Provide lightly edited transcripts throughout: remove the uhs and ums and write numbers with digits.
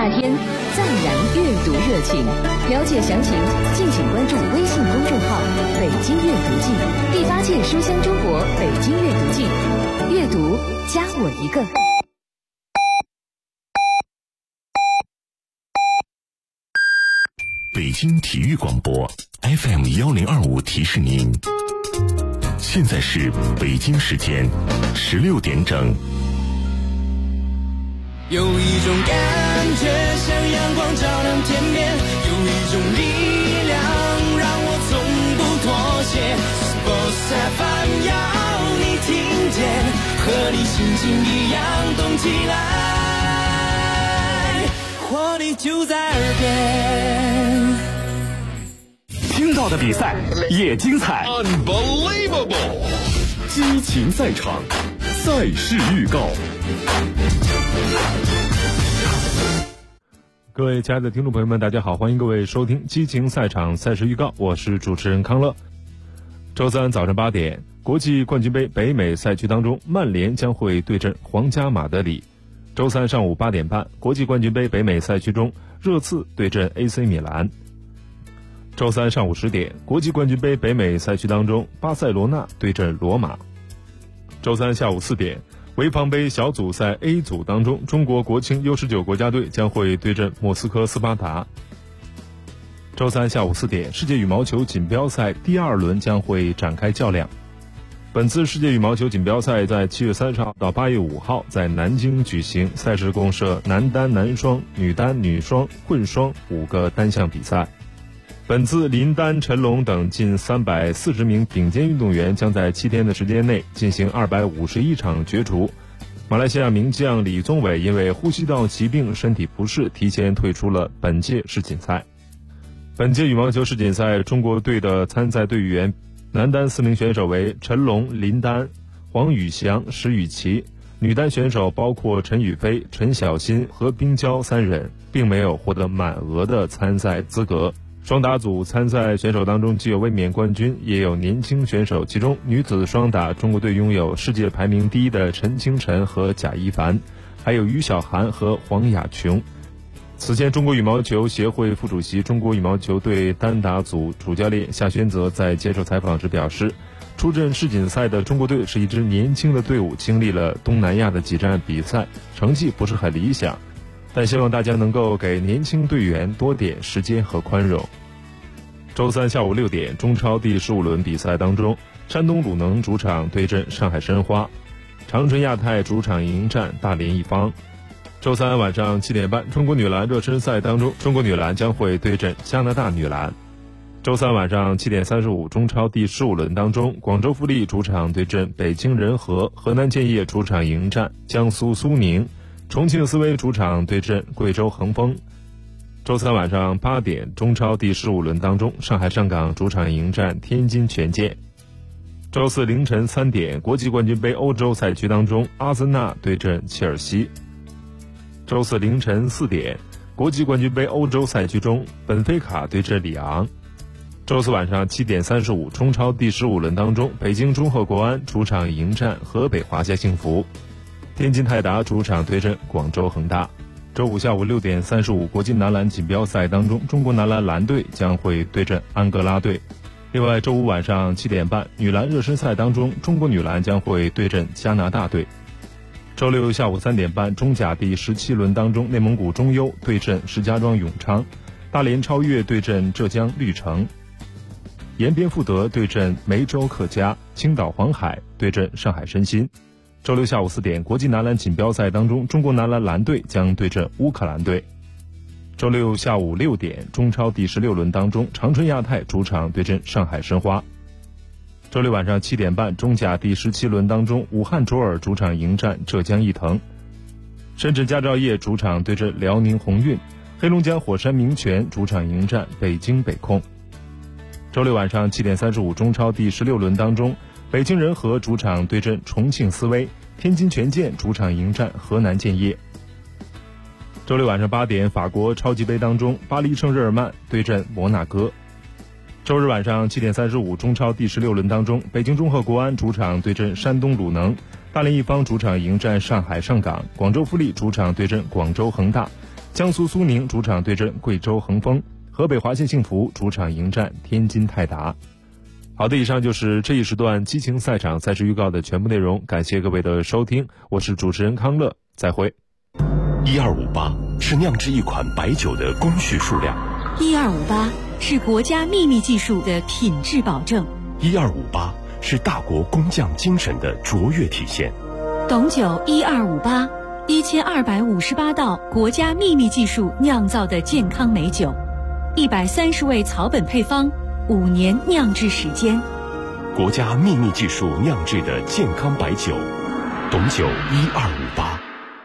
夏天，再燃阅读热情。了解详情，敬请关注微信公众号“北京阅读季”，第8届书香中国北京阅读季，阅读加我一个。 北京体育广播 FM1025提示您，现在是北京时间16点整。 有一种感觉像阳光照亮天边，有一种力量让我从不妥协。Sports FM 要你听见，和你心情一样动起来，活力就在耳边。 听到的比赛也精彩 Unbelievable， 激情赛场，赛事预告。 各位亲爱的听众朋友们，大家好，欢迎各位收听激情赛场赛事预告，我是主持人康乐。周三早上8点，国际冠军杯北美赛区当中，曼联将会对阵皇家马德里。周三上午8点半，国际冠军杯北美赛区中，热刺对阵 AC 米兰。周三上午10点，国际冠军杯北美赛区当中，巴塞罗那对阵罗马。周三下午4点，潍坊杯小组赛 A 组当中，中国国青 U19 国家队将会对阵莫斯科斯巴达。周三下午4点，世界羽毛球锦标赛第2轮将会展开较量。本次世界羽毛球锦标赛在7月30号到8月5号在南京举行，赛事共设男单、男双、女单、女双、混双5个单项比赛。本次林丹、陈龙等近340名顶尖运动员将在7天的时间内进行251场角逐。马来西亚名将李宗伟因为呼吸道疾病身体不适，提前退出了本届世锦赛。本届羽毛球世锦赛，中国队的参赛队员，男单4名选手为陈龙、林丹、黄宇翔、石宇奇；女单选手包括陈雨菲、陈小欣和冰娇3人，并没有获得满额的参赛资格。双打组参赛选手当中既有卫冕冠军，也有年轻选手，其中女子双打中国队拥有世界排名第1的陈清晨和贾一凡，还有于小涵和黄雅琼。此前，中国羽毛球协会副主席、中国羽毛球队单打组主教练夏宣泽在接受采访时表示，出阵世锦赛的中国队是一支年轻的队伍，经历了东南亚的几站比赛，成绩不是很理想，但希望大家能够给年轻队员多点时间和宽容。周三下午6点，中超第15轮比赛当中，山东鲁能主场对阵上海申花，长春亚泰主场迎战大连一方。周三晚上7点半，中国女篮热身赛当中，中国女篮将会对阵加拿大女篮。周三晚上7点35，中超第15轮当中，广州富力主场对阵北京人和，河南建业主场迎战江苏苏宁，重庆斯威主场对阵贵州恒丰。周三晚上8点，中超第15轮当中，上海上港主场迎战天津权健。周四凌晨3点，国际冠军杯欧洲赛区当中，阿森纳对阵切尔西。周四凌晨4点，国际冠军杯欧洲赛区中，本菲卡对阵里昂。周四晚上7点35，中超第15轮当中，北京中赫国安主场迎战河北华夏幸福，天津泰达主场对阵广州恒大。周五下午6点35，国际男篮锦标赛当中，中国男篮蓝队将会对阵安哥拉队。另外，周五晚上7点半，女篮热身赛当中，中国女篮将会对阵加拿大队。周六下午3点半，中甲第17轮当中，内蒙古中优对阵石家庄永昌，大连超越对阵浙江绿城，延边富德对阵梅州客家，青岛黄海对阵上海申鑫。周六下午4点，国际男篮锦标赛当中，中国男篮蓝队将对阵乌克兰队。周六下午6点，中超第16轮当中，长春亚泰主场对阵上海申花。周六晚上7点半，中甲第17轮当中，武汉卓尔主场迎战浙江毅腾，深圳佳兆业主场对阵辽宁宏运，黑龙江火山明泉主场迎战北京北控。周六晚上7点35，中超第16轮当中，北京人和主场对阵重庆斯威，天津权健主场迎战河南建业。周六晚上8点，法国超级杯当中，巴黎圣日耳曼对阵摩纳哥。周日晚上7点35，中超第16轮当中，北京中赫国安主场对阵山东鲁能，大连一方主场迎战上海上港，广州富力主场对阵广州恒大， 江苏苏宁主场对阵贵州恒丰，河北华信幸福主场迎战天津泰达。好的，以上就是这一时段激情赛场赛事预告的全部内容，感谢各位的收听，我是主持人康乐，再会。 1258是酿制一款白酒的工序数量 ，1258是国家秘密技术的品质保证 ，1258是大国工匠精神的卓越体现。 董酒1258，1258道国家秘密技术酿造的健康美酒，130味草本配方，5年酿制时间， 国家秘密技术酿制的健康白酒，董酒1258。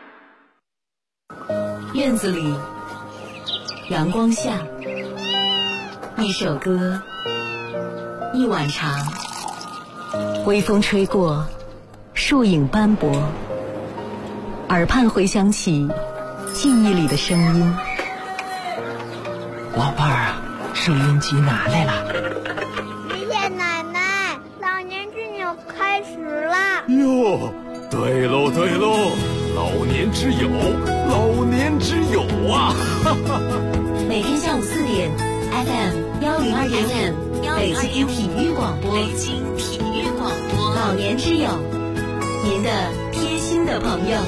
院子里，阳光下，一首歌，一碗茶，微风吹过，树影斑驳，耳畔回响起记忆里的声音。 老伴儿啊，收音机拿来了。 爷爷奶奶，老年之友开始了。 哟，对喽对喽，老年之友，老年之友啊！ 每天下午4点 FM1021，北京体育广播，老年之友，您的贴心的朋友。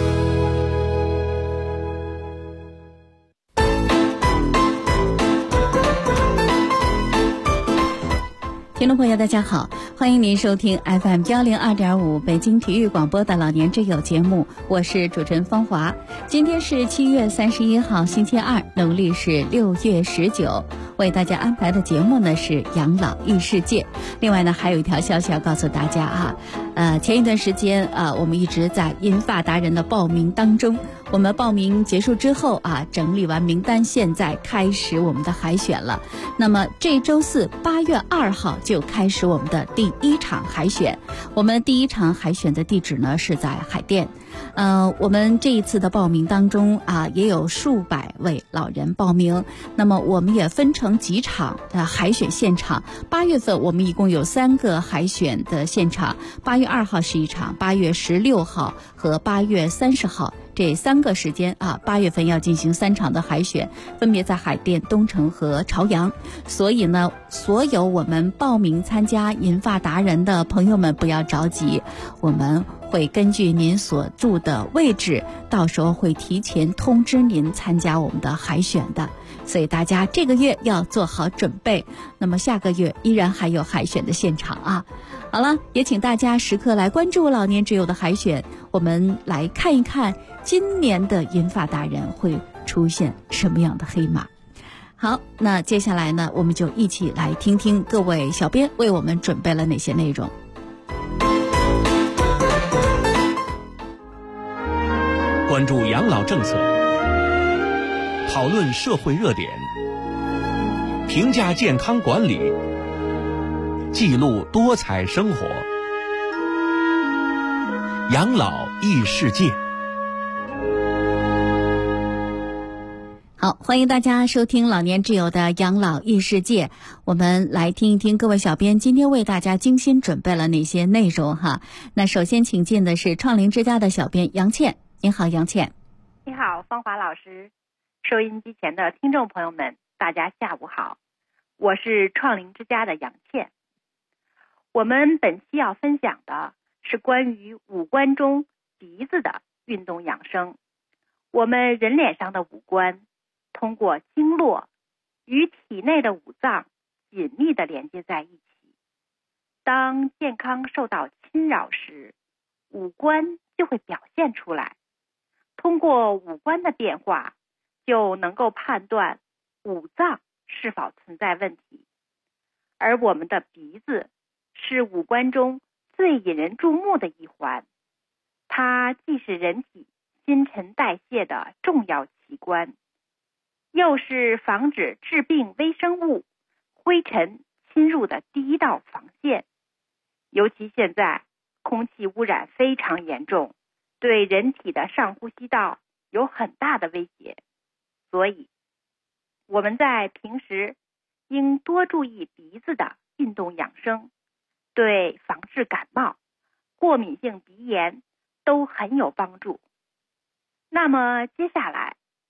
听众朋友大家好，欢迎您收听 FM102.5 北京体育广播的老年之友节目，我是主持人芳华。今天是7月31号星期二，农历是6月19，为大家安排的节目呢是养老异世界。另外呢还有一条消息要告诉大家啊，前一段时间我们一直在银发达人的报名当中，我们报名结束之后整理完名单，现在开始我们的海选了。那么这周四8月2号就开始我们的第1场海选。我们第1场海选的地址呢是在海淀。我们这一次的报名当中也有数百位老人报名。那么我们也分成几场的海选现场。8月份我们一共有3个海选的现场，8月2号是一场，8月16号和8月30号。这3个时间8月份要进行3场的海选，分别在海淀、东城和朝阳。所以呢，所有我们报名参加银发达人的朋友们不要着急，我们会根据您所住的位置，到时候会提前通知您参加我们的海选的。所以大家这个月要做好准备，那么下个月依然还有海选的现场好了，也请大家时刻来关注老年之友的海选，我们来看一看今年的银发达人会出现什么样的黑马。好，那接下来呢，我们就一起来听听各位小编为我们准备了哪些内容。 关注养老政策，讨论社会热点，评价健康管理，记录多彩生活，养老异世界。 好，欢迎大家收听老年之友的养老异世界。我们来听一听各位小编今天为大家精心准备了哪些内容那首先请进的是创龄之家的小编杨倩。您好，杨倩。 你好，芳华老师。收音机前的听众朋友们，大家下午好，我是创龄之家的杨倩。我们本期要分享的是关于五官中鼻子的运动养生。我们人脸上的五官通过经络与体内的五脏紧密地连接在一起，当健康受到侵扰时，五官就会表现出来。通过五官的变化，就能够判断五脏是否存在问题。而我们的鼻子是五官中最引人注目的一环，它既是人体新陈代谢的重要器官，又是防止致病微生物、灰尘侵入的第一道防线。尤其现在空气污染非常严重，对人体的上呼吸道有很大的威胁，所以我们在平时应多注意鼻子的运动养生，对防治感冒、过敏性鼻炎都很有帮助。那么接下来，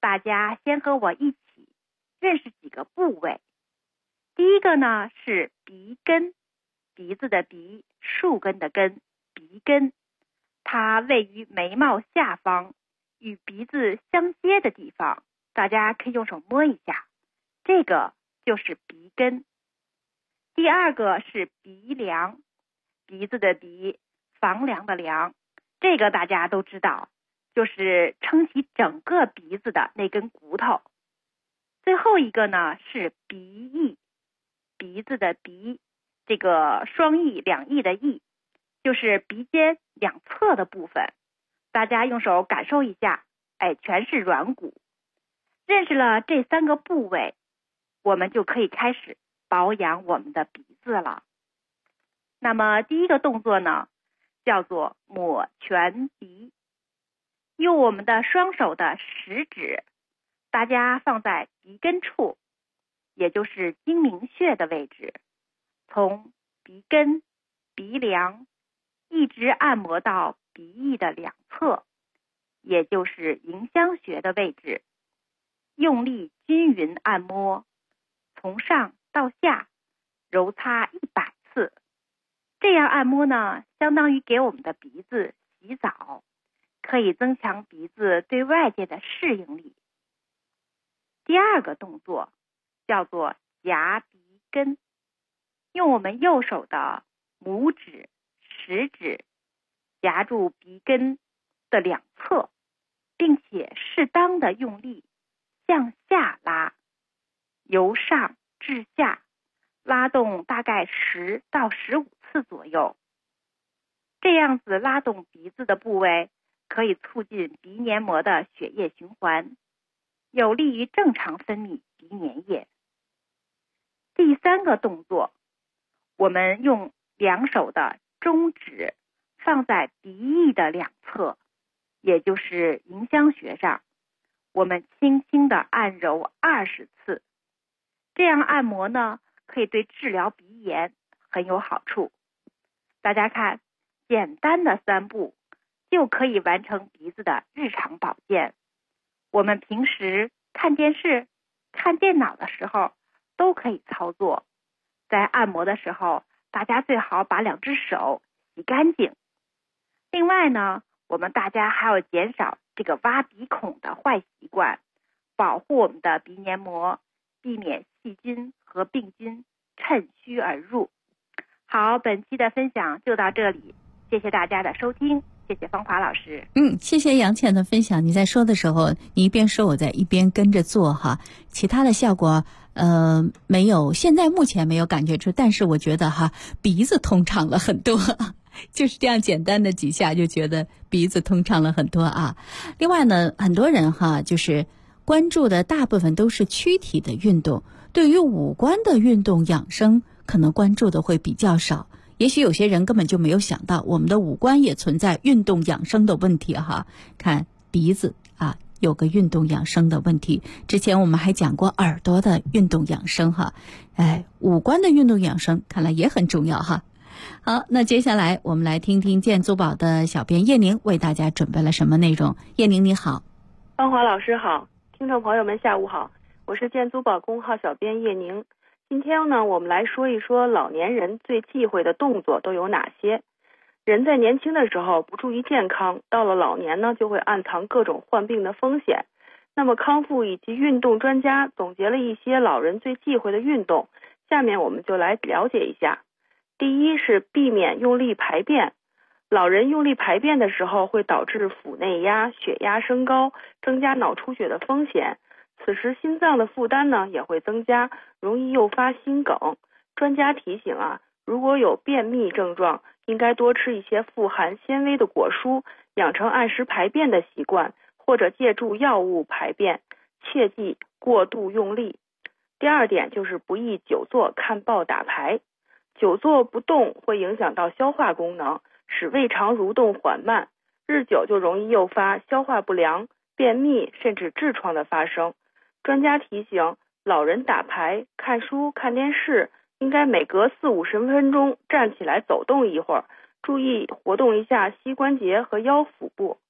大家先和我一起认识几个部位。第一个呢是鼻根，鼻子的鼻，树根的根，鼻根，它位于眉毛下方，与鼻子相接的地方，大家可以用手摸一下，这个就是鼻根。第二个是鼻梁，鼻子的鼻，房梁的梁，这个大家都知道，就是撑起整个鼻子的那根骨头。最后一个呢是鼻翼，鼻子的鼻，这个双翼两翼的翼，就是鼻尖两侧的部分，大家用手感受一下，全是软骨。认识了这3个部位，我们就可以开始保养我们的鼻子了。那么第一个动作呢，叫做抹全鼻。用我们的双手的食指，大家放在鼻根处，也就是睛明穴的位置，从鼻根、鼻梁一直按摩到鼻翼的两侧，也就是迎香穴的位置，用力均匀按摩，从上到下揉擦100次。这样按摩呢，相当于给我们的鼻子洗澡，可以增强鼻子对外界的适应力。第二个动作叫做夹鼻根，用我们右手的拇指、食指夹住鼻根的两侧，并且适当的用力向下拉，由上至下拉动大概10到15次左右。这样子拉动鼻子的部位，可以促进鼻黏膜的血液循环，有利于正常分泌鼻粘液。第3个动作，我们用2手的中指放在鼻翼的两侧，也就是迎香穴上，我们轻轻的按揉20次。这样按摩呢，可以对治疗鼻炎很有好处。大家看，简单的3步就可以完成鼻子的日常保健。我们平时看电视、看电脑的时候都可以操作。在按摩的时候，大家最好把2只手洗干净。另外呢，我们大家还要减少这个挖鼻孔的坏习惯，保护我们的鼻黏膜，避免细菌和病菌趁虚而入。好，本期的分享就到这里，谢谢大家的收听，谢谢芳华老师。 谢谢杨倩的分享。你在说的时候，你一边说，我在一边跟着做哈。其他的效果没有，现在目前没有感觉出，但是我觉得鼻子通畅了很多。就是这样简单的几下就觉得鼻子通畅了很多啊。另外呢，很多人就是关注的大部分都是躯体的运动，对于五官的运动养生可能关注的会比较少。也许有些人根本就没有想到我们的五官也存在运动养生的问题哈。看鼻子有个运动养生的问题，之前我们还讲过耳朵的运动养生哈。五官的运动养生看来也很重要哈。好，那接下来我们来听听健足宝的小编叶宁为大家准备了什么内容。叶宁你好。 芳华老师好，听众朋友们下午好，我是健足宝公号小编叶宁。今天呢，我们来说一说老年人最忌讳的动作都有哪些。人在年轻的时候不注意健康，到了老年呢，就会暗藏各种患病的风险。那么康复以及运动专家总结了一些老人最忌讳的运动，下面我们就来了解一下。第一是避免用力排便。老人用力排便的时候会导致腹内压、血压升高，增加脑出血的风险。此时心脏的负担呢也会增加，容易诱发心梗。专家提醒如果有便秘症状，应该多吃一些富含纤维的果蔬，养成按时排便的习惯，或者借助药物排便，切忌过度用力。第二点就是不宜久坐看报打牌。久坐不动会影响到消化功能，使胃肠蠕动缓慢，日久就容易诱发消化不良、便秘甚至痔疮的发生。专家提醒，老人打牌、看书、看电视应该每隔40-50分钟站起来走动一会儿，注意活动一下膝关节和腰腹部。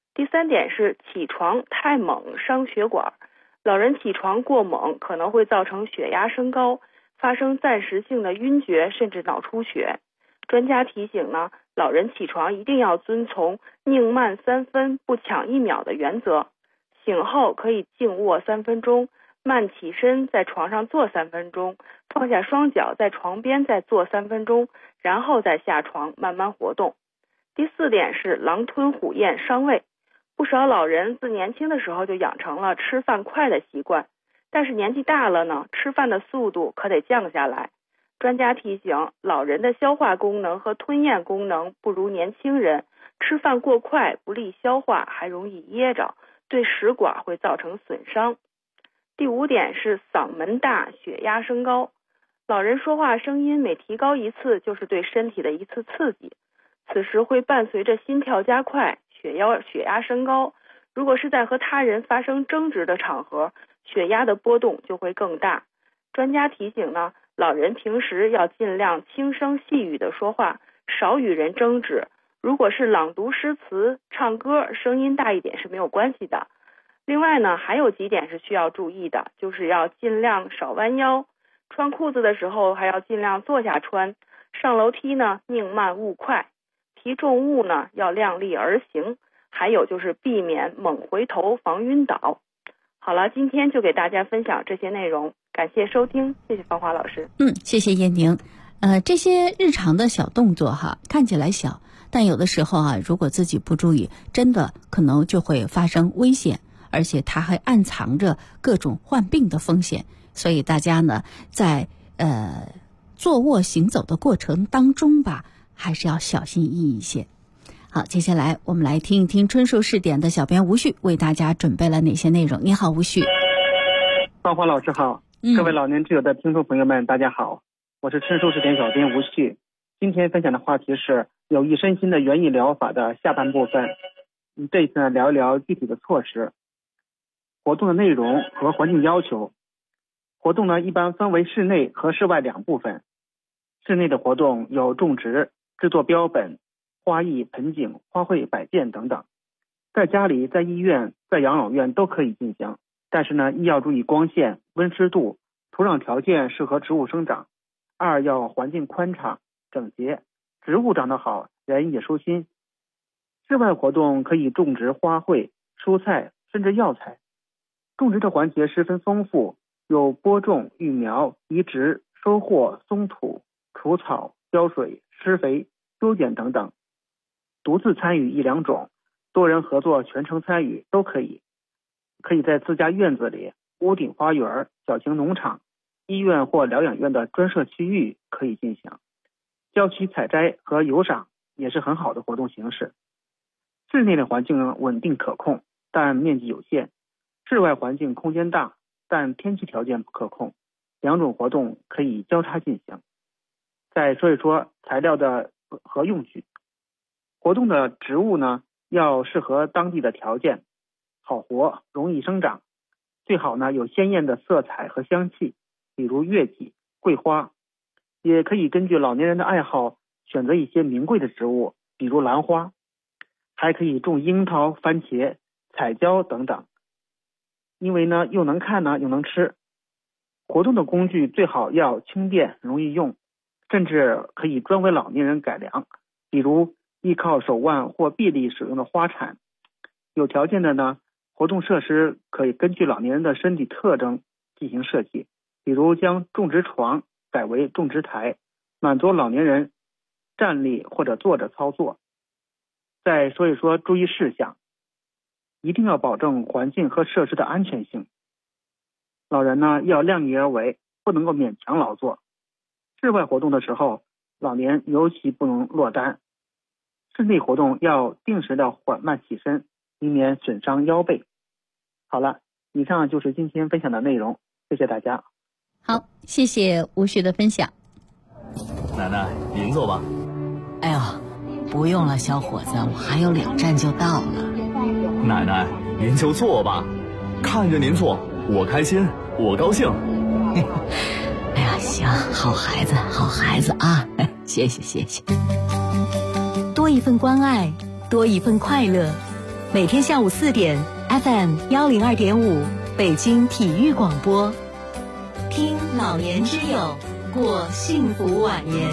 第3点是起床太猛伤血管，老人起床过猛可能会造成血压升高，发生暂时性的晕厥甚至脑出血。专家提醒呢，老人起床一定要遵从宁慢3分不抢1秒的原则，醒后可以静卧3分钟，慢起身在床上坐3分钟，放下双脚在床边再坐3分钟，然后再下床慢慢活动。第4点是狼吞虎咽伤胃，不少老人自年轻的时候就养成了吃饭快的习惯，但是年纪大了呢，吃饭的速度可得降下来。专家提醒，老人的消化功能和吞咽功能不如年轻人，吃饭过快不利消化，还容易噎着，对食管会造成损伤。第5点是嗓门大，血压升高，老人说话声音每提高一次，就是对身体的一次刺激，此时会伴随着心跳加快，血压升高。如果是在和他人发生争执的场合，血压的波动就会更大。专家提醒呢，老人平时要尽量轻声细语的说话，少与人争执。如果是朗读诗词、唱歌，声音大一点是没有关系的。另外呢，还有几点是需要注意的，就是要尽量少弯腰，穿裤子的时候还要尽量坐下穿，上楼梯呢宁慢勿快，提重物呢要量力而行，还有就是避免猛回头防晕倒。好了，今天就给大家分享这些内容，感谢收听，谢谢芳华老师。 谢谢燕宁。这些日常的小动作看起来小，但有的时候如果自己不注意，真的可能就会发生危险，而且它还暗藏着各种患病的风险。所以大家呢，在坐卧行走的过程当中还是要小心翼翼一些。好，接下来我们来听一听春树试点的小编吴旭为大家准备了哪些内容。你好，吴旭。 芳华老师好，各位老年之友的听众朋友们大家好，我是春树试点小编吴旭。今天分享的话题是有益身心的园艺疗法的下半部分。这一次呢，聊一聊具体的措施、活动的内容和环境要求。活动呢，一般分为室内和室外2部分。室内的活动有种植、制作标本、花艺、盆景、花卉摆件等等，在家里、在医院、在养老院都可以进行，但是呢，一要注意光线、温湿度、土壤条件适合植物生长；2要环境宽敞、整洁，植物长得好，人也舒心。室外活动可以种植花卉、蔬菜，甚至药材。种植的环节十分丰富，有播种、育苗、移植、收获、松土、除草、浇水、施肥、修剪等等。独自参与1、2种，多人合作全程参与都可以。可以在自家院子里、屋顶花园、小型农场、医院或疗养院的专设区域可以进行。郊区采摘和游赏也是很好的活动形式。室内的环境稳定可控，但面积有限；室外环境空间大，但天气条件不可控。2种活动可以交叉进行。再说一说材料的和用具。活动的植物呢，要适合当地的条件，好活，容易生长，最好呢有鲜艳的色彩和香气，比如月季、桂花。也可以根据老年人的爱好选择一些名贵的植物，比如兰花。还可以种樱桃、番茄、彩椒等等，因为呢又能看呢又能吃。活动的工具最好要轻便容易用，甚至可以专为老年人改良，比如依靠手腕或臂力使用的花铲。有条件的呢，活动设施可以根据老年人的身体特征进行设计，比如将种植床改为种植台，满足老年人站立或者坐着操作。再说一说注意事项，一定要保证环境和设施的安全性。老人呢要量力而为，不能够勉强劳作。室外活动的时候，老年尤其不能落单。室内活动要定时的缓慢起身，以免损伤腰背。好了，以上就是今天分享的内容，谢谢大家。 好，谢谢吴旭的分享。 奶奶，您坐吧。 哎呦，不用了，小伙子，我还有2站就到了。 奶奶，您就坐吧，看着您坐，我开心，我高兴。 哎呀，行，好孩子，好孩子啊！谢谢谢谢。 多一份关爱，多一份快乐。 每天下午4点 FM102.5北京体育广播，听老年之友，过幸福晚年。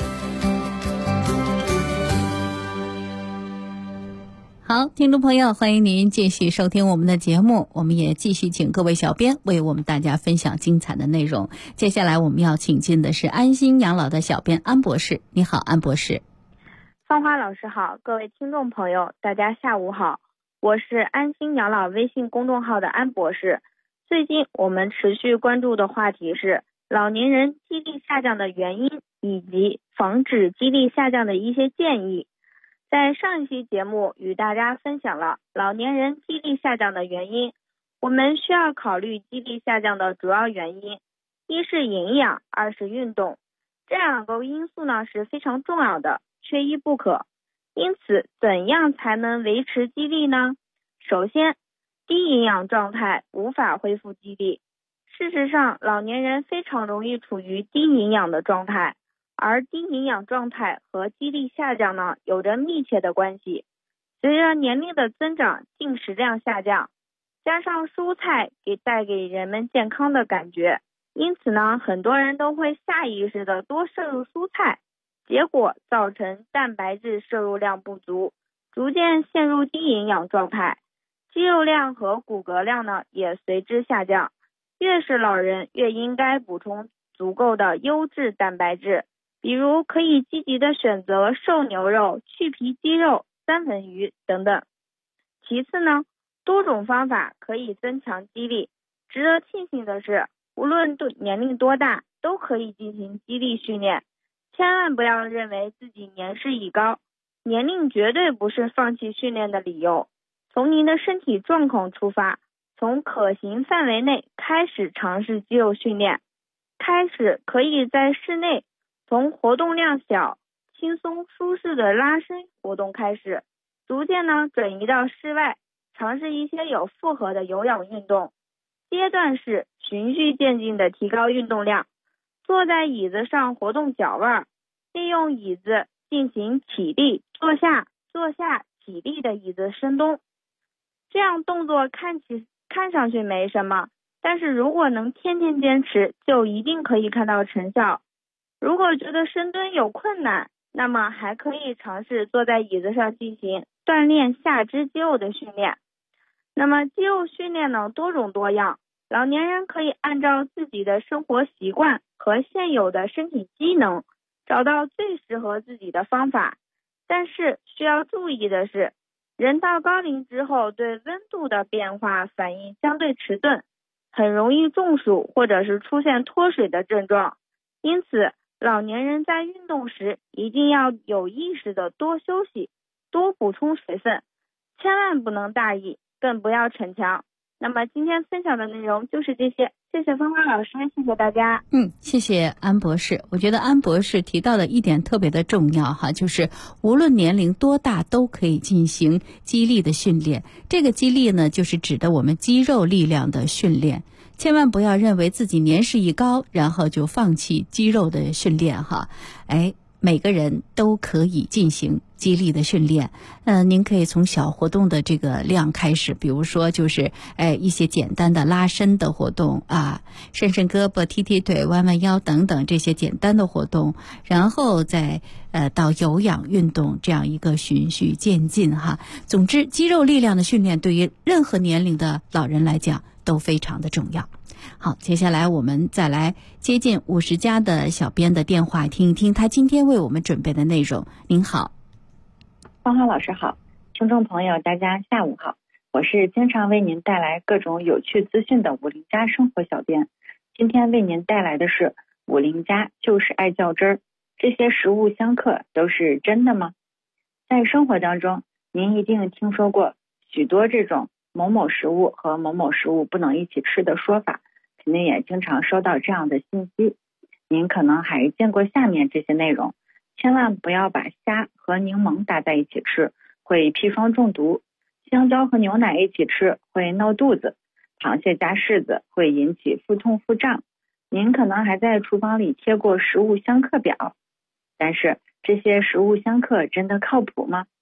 好，听众朋友，欢迎您继续收听我们的节目，我们也继续请各位小编为我们大家分享精彩的内容。接下来我们要请进的是安心养老的小编安博士。你好，安博士。 芳华老师好，各位听众朋友，大家下午好，我是安心养老微信公众号的安博士。最近我们持续关注的话题是老年人记忆力下降的原因以及防止记忆力下降的一些建议。在上一期节目与大家分享了老年人记忆力下降的原因，我们需要考虑记忆力下降的主要原因，一是营养，二是运动，这两个因素呢是非常重要的，缺一不可。因此怎样才能维持记忆力呢？首先，低营养状态无法恢复记忆力。事实上，老年人非常容易处于低营养的状态，而低营养状态和记忆力下降呢有着密切的关系。随着年龄的增长，进食量下降，加上蔬菜带给人们健康的感觉，因此呢很多人都会下意识的多摄入蔬菜，结果造成蛋白质摄入量不足，逐渐陷入低营养状态，肌肉量和骨骼量呢也随之下降。越是老人越应该补充足够的优质蛋白质，比如可以积极的选择瘦牛肉、去皮鸡肉、三文鱼等等。其次呢，多种方法可以增强记忆力。值得庆幸的是，无论年龄多大都可以进行记忆力训练。千万不要认为自己年事已高，年龄绝对不是放弃训练的理由。从您的身体状况出发，从可行范围内开始尝试肌肉训练。开始可以在室内从活动量小、轻松舒适的拉伸活动开始，逐渐呢转移到室外，尝试一些有负荷的有氧运动。阶段是循序渐进的提高运动量。坐在椅子上活动脚腕，利用椅子进行起立，坐下起立的椅子深蹲。这样动作看上去没什么，但是如果能天天坚持，就一定可以看到成效。如果觉得深蹲有困难，那么还可以尝试坐在椅子上进行锻炼下肢肌肉的训练。那么肌肉训练呢多种多样，老年人可以按照自己的生活习惯和现有的身体机能，找到最适合自己的方法。但是需要注意的是，人到高龄之后对温度的变化反应相对迟钝，很容易中暑或者是出现脱水的症状。因此老年人在运动时一定要有意识的多休息，多补充水分，千万不能大意，更不要逞强。那么今天分享的内容就是这些，谢谢芳华老师，谢谢大家。 谢谢安博士。我觉得安博士提到的一点特别的重要哈，就是无论年龄多大都可以进行肌力的训练。这个肌力呢，就是指的我们肌肉力量的训练。千万不要认为自己年事已高，然后就放弃肌肉的训练哈。每个人都可以进行肌力的训练。您可以从小活动的这个量开始，比如说就是一些简单的拉伸的活动啊，伸伸胳膊、踢踢腿、弯弯腰等等这些简单的活动，然后再到有氧运动，这样一个循序渐进哈。总之，肌肉力量的训练对于任何年龄的老人来讲都非常的重要。好，接下来我们再来接近50加的小编的电话，听一听他今天为我们准备的内容。您好。 芳华老师好，听众朋友大家下午好，我是经常为您带来各种有趣资讯的50加生活小编。今天为您带来的是50加就是爱较真儿，这些食物相克都是真的吗？在生活当中，您一定听说过许多这种某某食物和某某食物不能一起吃的说法，肯定也经常收到这样的信息。您可能还见过下面这些内容，千万不要把虾和柠檬搭在一起吃，会砒霜中毒；香蕉和牛奶一起吃会闹肚子；螃蟹加柿子会引起腹痛腹胀。您可能还在厨房里贴过食物相克表，但是这些食物相克真的靠谱吗？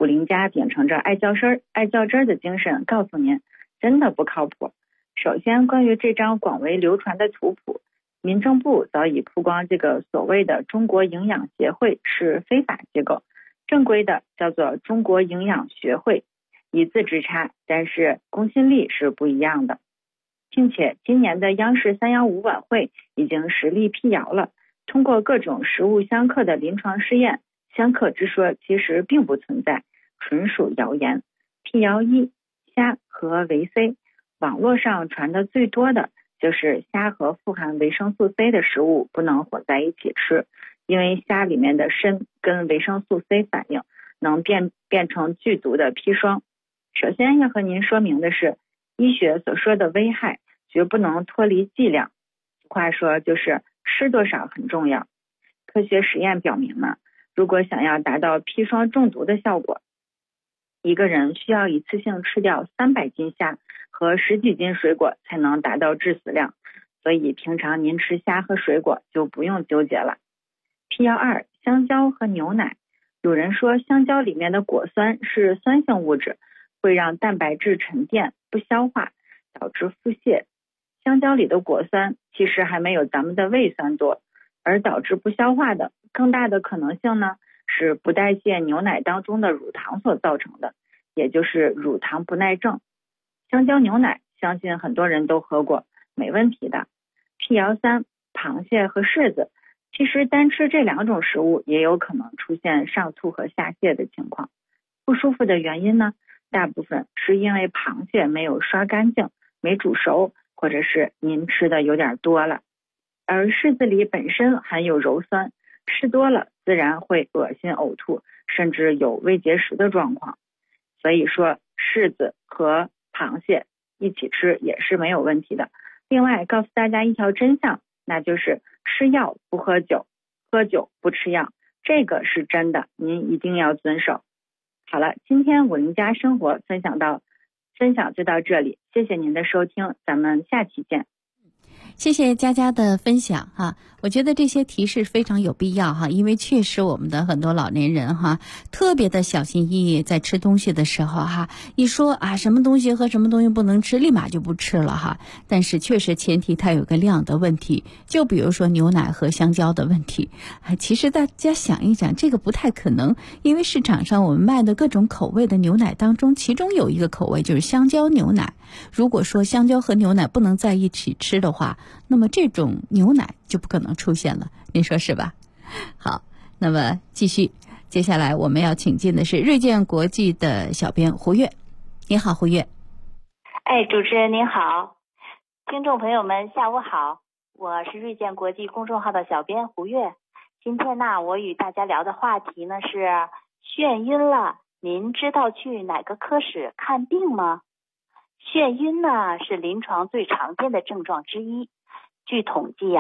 武林家秉承着爱较真儿的精神，告诉您，真的不靠谱。首先，关于这张广为流传的图谱，民政部早已曝光这个所谓的中国营养协会是非法机构，正规的叫做中国营养学会，一字之差，但是公信力是不一样的。并且今年的央视315晚会已经实力辟谣了，通过各种食物相克的临床试验，相克之说其实并不存在，纯属谣言。辟谣一，虾和维 C， 网络上传的最多的就是虾和富含维生素 C 的食物不能混在一起吃，因为虾里面的砷跟维生素 C 反应，能变成剧毒的砒霜。首先要和您说明的是，医学所说的危害绝不能脱离剂量，话说就是吃多少很重要。科学实验表明呢，如果想要达到砒霜中毒的效果，一个人需要一次性吃掉300斤虾和10几斤水果才能达到致死量，所以平常您吃虾和水果就不用纠结了。辟谣二，香蕉和牛奶。有人说香蕉里面的果酸是酸性物质，会让蛋白质沉淀不消化，导致腹泻。香蕉里的果酸其实还没有咱们的胃酸多，而导致不消化的更大的可能性呢，是不代谢牛奶当中的乳糖所造成的，也就是乳糖不耐症。香蕉牛奶相信很多人都喝过，没问题的。辟谣三，螃蟹和柿子。其实单吃这2种食物也有可能出现上吐和下泻的情况。不舒服的原因呢，大部分是因为螃蟹没有刷干净，没煮熟，或者是您吃的有点多了。而柿子里本身含有鞣酸，吃多了自然会恶心呕吐，甚至有胃结石的状况。所以说柿子和螃蟹一起吃也是没有问题的。另外告诉大家一条真相，那就是吃药不喝酒，喝酒不吃药，这个是真的，您一定要遵守。好了，今天武林家生活分享就到这里，谢谢您的收听，咱们下期见。 谢谢佳佳的分享哈，我觉得这些提示非常有必要哈，因为确实我们的很多老年人哈，特别的小心翼翼在吃东西的时候哈，一说啊什么东西和什么东西不能吃，立马就不吃了哈。但是确实前提它有个量的问题，就比如说牛奶和香蕉的问题，其实大家想一想，这个不太可能，因为市场上我们卖的各种口味的牛奶当中，其中有一个口味就是香蕉牛奶。如果说香蕉和牛奶不能在一起吃的话，那么这种牛奶就不可能出现了，您说是吧？好，那么继续，接下来我们要请进的是锐健国际的小编胡月。你好，胡月。 主持人您好，听众朋友们下午好，我是锐健国际公众号的小编胡月。今天呢，我与大家聊的话题呢是眩晕了，您知道去哪个科室看病吗？眩晕呢是临床最常见的症状之一。据统计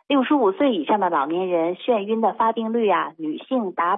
65岁以上的老年人眩晕的发病率女性达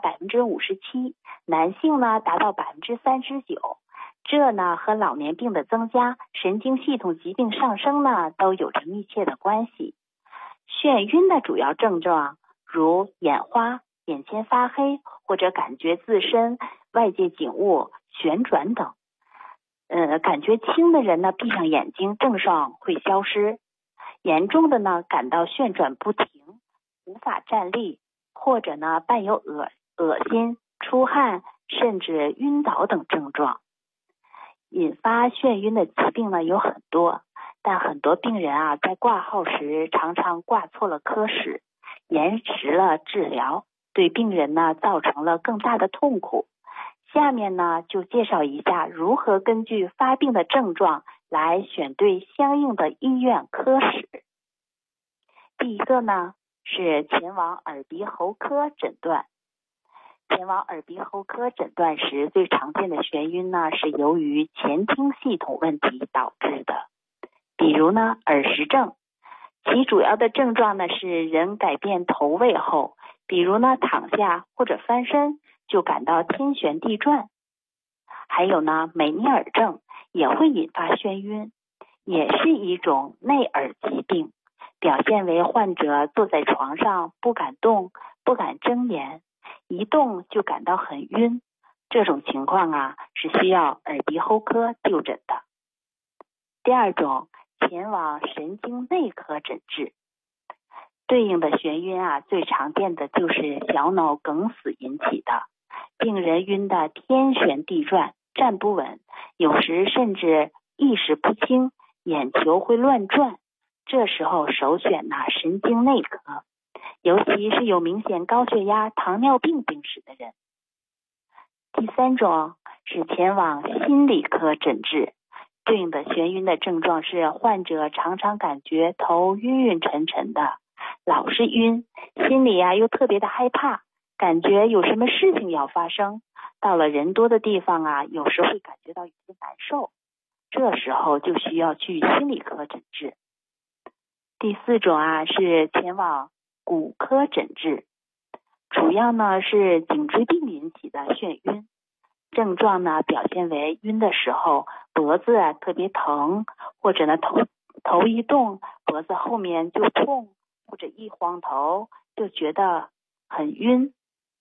57%， 男性呢达到 39%。这呢和老年病的增加、神经系统疾病上升呢都有着密切的关系。眩晕的主要症状如眼花、眼前发黑，或者感觉自身外界景物旋转等。感觉轻的人呢，闭上眼睛，症状会消失；严重的呢，感到旋转不停，无法站立，或者呢，伴有恶心、出汗，甚至晕倒等症状。引发眩晕的疾病呢有很多，但很多病人在挂号时常常挂错了科室，延迟了治疗，对病人呢造成了更大的痛苦。下面呢就介绍一下如何根据发病的症状来选对相应的医院科室。第一个呢是前往耳鼻喉科诊断。前往耳鼻喉科诊断时，最常见的眩晕呢是由于前听系统问题导致的，比如呢耳石症，其主要的症状呢是人改变头位后，比如呢躺下或者翻身就感到天旋地转。还有呢美尼尔症也会引发眩晕，也是一种内耳疾病，表现为患者坐在床上不敢动，不敢睁眼，一动就感到很晕， 这种情况啊是需要耳鼻喉科就诊的。第二种，前往神经内科诊治。对应的眩晕啊，最常见的就是小脑梗死引起的，病人晕得天旋地转，站不稳，有时甚至意识不清，眼球会乱转。这时候首选神经内科，尤其是有明显高血压、糖尿病病史的人。第三种是前往心理科诊治。对应的眩晕的症状是患者常常感觉头晕晕沉沉的，老是晕，心里又特别的害怕，感觉有什么事情要发生，到了人多的地方有时会感觉到有些难受，这时候就需要去心理科诊治。第四种是前往骨科诊治，主要是颈椎病引起的眩晕，症状表现为晕的时候脖子特别疼，或者头一动脖子后面就痛，或者一晃头就觉得很晕，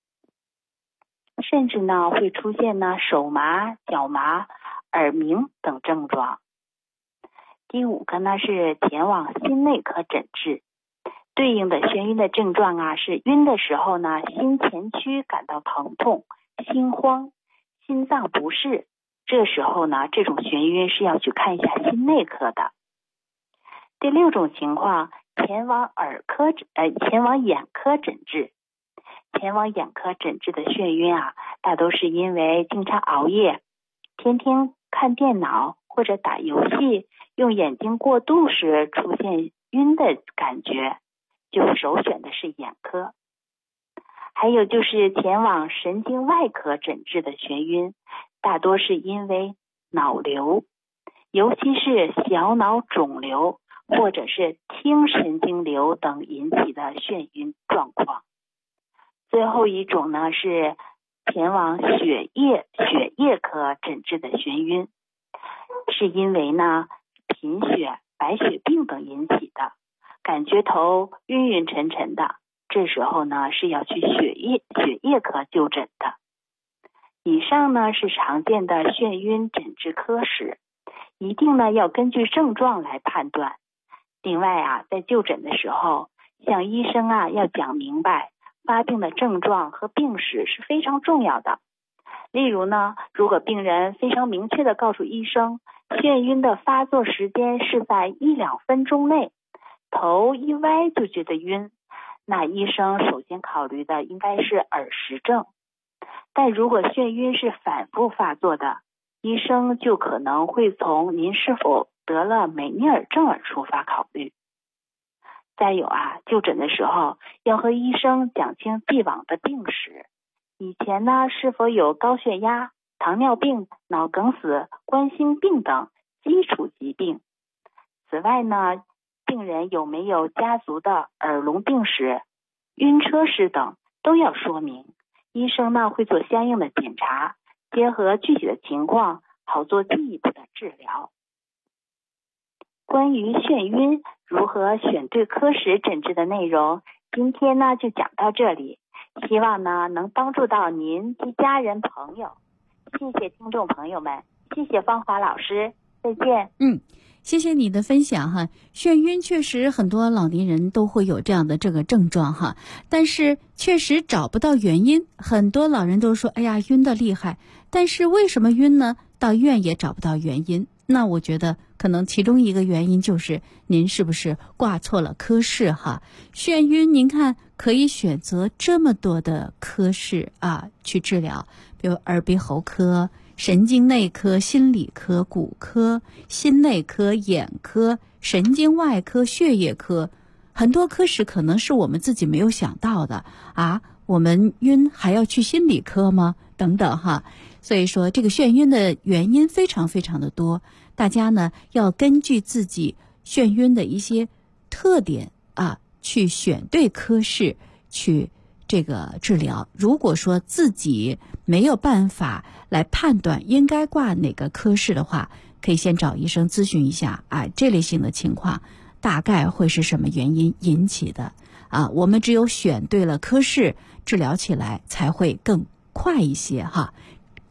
甚至会出现手麻、脚麻、耳鸣等症状。第五个是前往心内科诊治。对应的眩晕的症状是晕的时候心前区感到疼痛、心慌、心脏不适，这时候这种眩晕是要去看一下心内科的。第六种情况，前往眼科诊治。前往眼科诊治的眩晕大都是因为经常熬夜、天天看电脑或者打游戏，用眼睛过度时出现晕的感觉，就首选的是眼科。还有就是前往神经外科诊治的眩晕，大多是因为脑瘤，尤其是小脑肿瘤或者是听神经瘤等引起的眩晕状况。最后一种是前往血液科诊治的眩晕，是因为贫血、白血病等引起的，感觉头晕晕沉沉的，这时候是要去血液科就诊的。以上是常见的眩晕诊治科室，一定要根据症状来判断。另外在就诊的时候，向医生要讲明白发病的症状和病史是非常重要的。例如如果病人非常明确地告诉医生，眩晕的发作时间是在1-2分钟内，头一歪就觉得晕，那医生首先考虑的应该是耳石症。但如果眩晕是反复发作的，医生就可能会从您是否得了美尼尔症而出发考虑。再有就诊的时候要和医生讲清既往的病史，以前是否有高血压、糖尿病、脑梗死、冠心病等基础疾病。此外病人有没有家族的耳聋病史、晕车史等都要说明，医生会做相应的检查，结合具体的情况好做进一步的治疗。关于眩晕如何选对科室诊治的内容，今天就讲到这里，希望能帮助到您及家人朋友。谢谢听众朋友们，谢谢芳华老师，再见。 谢谢你的分享哈。眩晕确实很多老年人都会有这样的这个症状哈，但是确实找不到原因。很多老人都说哎呀晕得厉害，但是为什么晕呢？到医院也找不到原因。那我觉得可能其中一个原因就是您是不是挂错了科室哈。眩晕您看可以选择这么多的科室去治疗，比如耳鼻喉科、神经内科、心理科、骨科、心内科、眼科、神经外科、血液科，很多科室可能是我们自己没有想到的我们晕还要去心理科吗？等等哈。所以说这个眩晕的原因非常非常的多，大家呢要根据自己眩晕的一些特点去选对科室去这个治疗。如果说自己没有办法来判断应该挂哪个科室的话，可以先找医生咨询一下这类型的情况大概会是什么原因引起的我们只有选对了科室，治疗起来才会更快一些哈。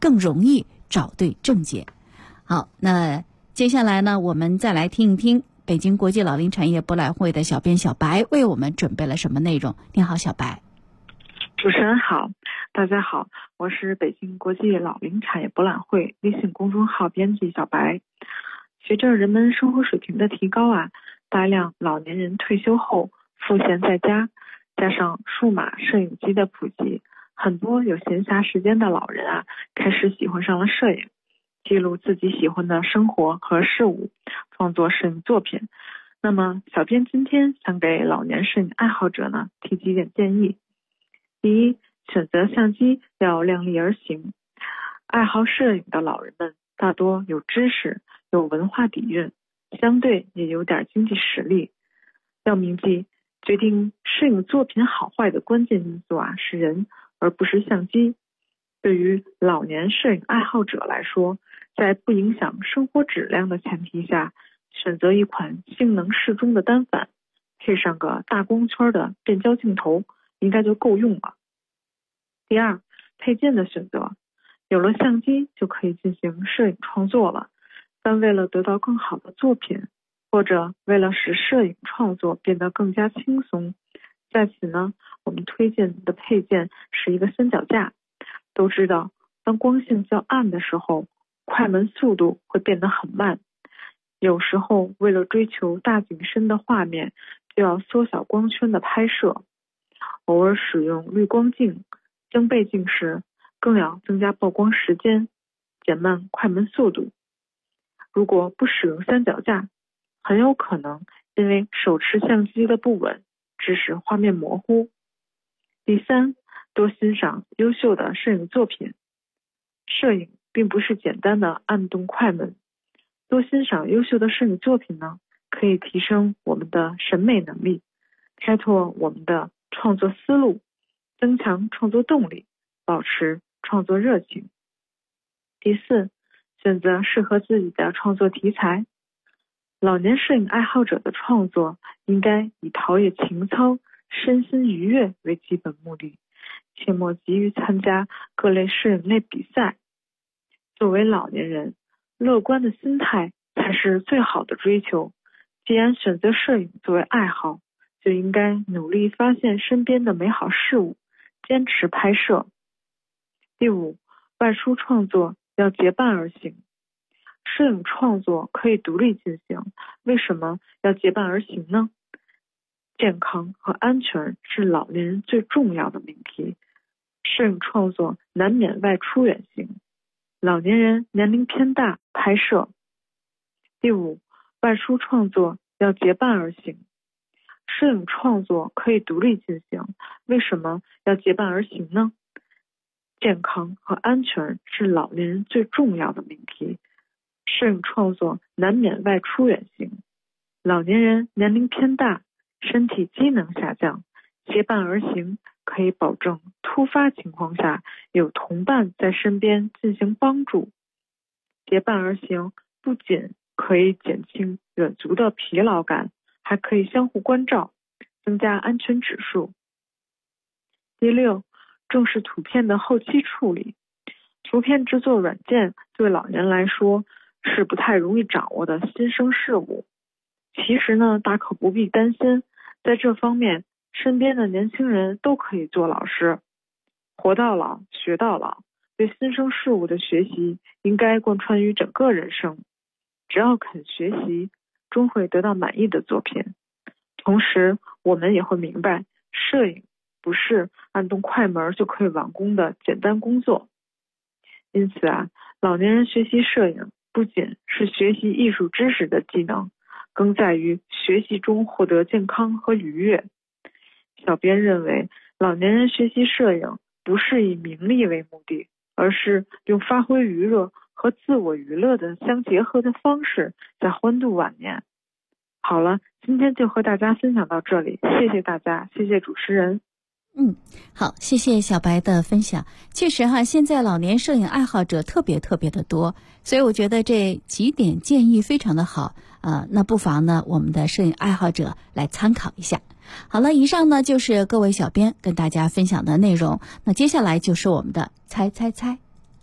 更容易找对症结。好，那接下来呢，我们再来听一听北京国际老龄产业博览会的小编小白为我们准备了什么内容。你好，小白。 主持人好，大家好，我是北京国际老龄产业博览会微信公众号编辑小白。随着人们生活水平的提高大量老年人退休后赋闲在家，加上数码摄影机的普及，很多有闲暇时间的老人开始喜欢上了摄影，记录自己喜欢的生活和事物，创作摄影作品。那么小编今天想给老年摄影爱好者呢提几点建议。第一，选择相机要量力而行。爱好摄影的老人们大多有知识，有文化底蕴，相对也有点经济实力。要铭记，决定摄影作品好坏的关键因素是人，而不是相机。对于老年摄影爱好者来说，在不影响生活质量的前提下，选择一款性能适中的单反，配上个大光圈的变焦镜头，应该就够用了。第二，配件的选择。有了相机就可以进行摄影创作了，但为了得到更好的作品，或者为了使摄影创作变得更加轻松，在此呢，我们推荐的配件是一个三脚架。都知道，当光线较暗的时候，快门速度会变得很慢，有时候为了追求大景深的画面，就要缩小光圈的拍摄。偶尔使用滤光镜、增倍镜时，更要增加曝光时间，减慢快门速度。如果不使用三脚架，很有可能因为手持相机的不稳，致使画面模糊。第三，多欣赏优秀的摄影作品。摄影并不是简单的按动快门，多欣赏优秀的摄影作品呢，可以提升我们的审美能力，开拓我们的创作思路，增强创作动力，保持创作热情。第四，选择适合自己的创作题材。老年摄影爱好者的创作应该以陶冶情操、身心愉悦为基本目的，切莫急于参加各类摄影类比赛。作为老年人，乐观的心态才是最好的追求。既然选择摄影作为爱好，就应该努力发现身边的美好事物，坚持拍摄。第五，外出创作要结伴而行。摄影创作可以独立进行，为什么要结伴而行呢？健康和安全是老年人最重要的命题，摄影创作难免外出远行，老年人年龄偏大，拍摄。第五，外出创作要结伴而行。摄影创作可以独立进行，为什么要结伴而行呢？健康和安全是老年人最重要的命题，摄影创作难免外出远行，老年人年龄偏大，身体机能下降，结伴而行可以保证突发情况下有同伴在身边进行帮助。结伴而行不仅可以减轻远足的疲劳感，还可以相互关照，增加安全指数。第六，重视图片的后期处理。图片制作软件对老年人来说是不太容易掌握的新生事物。其实呢，大可不必担心，在这方面，身边的年轻人都可以做老师。活到老，学到老，对新生事物的学习应该贯穿于整个人生。只要肯学习，终会得到满意的作品。同时，我们也会明白，摄影不是按动快门就可以完工的简单工作。因此老年人学习摄影不仅是学习艺术知识的技能，更在于学习中获得健康和愉悦。小编认为，老年人学习摄影不是以名利为目的，而是用发挥娱乐和自我娱乐的相结合的方式，在欢度晚年。好了，今天就和大家分享到这里，谢谢大家，谢谢主持人。 好，谢谢小白的分享。确实现在老年摄影爱好者特别的多，所以我觉得这几点建议非常的好那不妨呢，我们的摄影爱好者来参考一下。好了，以上呢就是各位小编跟大家分享的内容，那接下来就是我们的猜猜猜。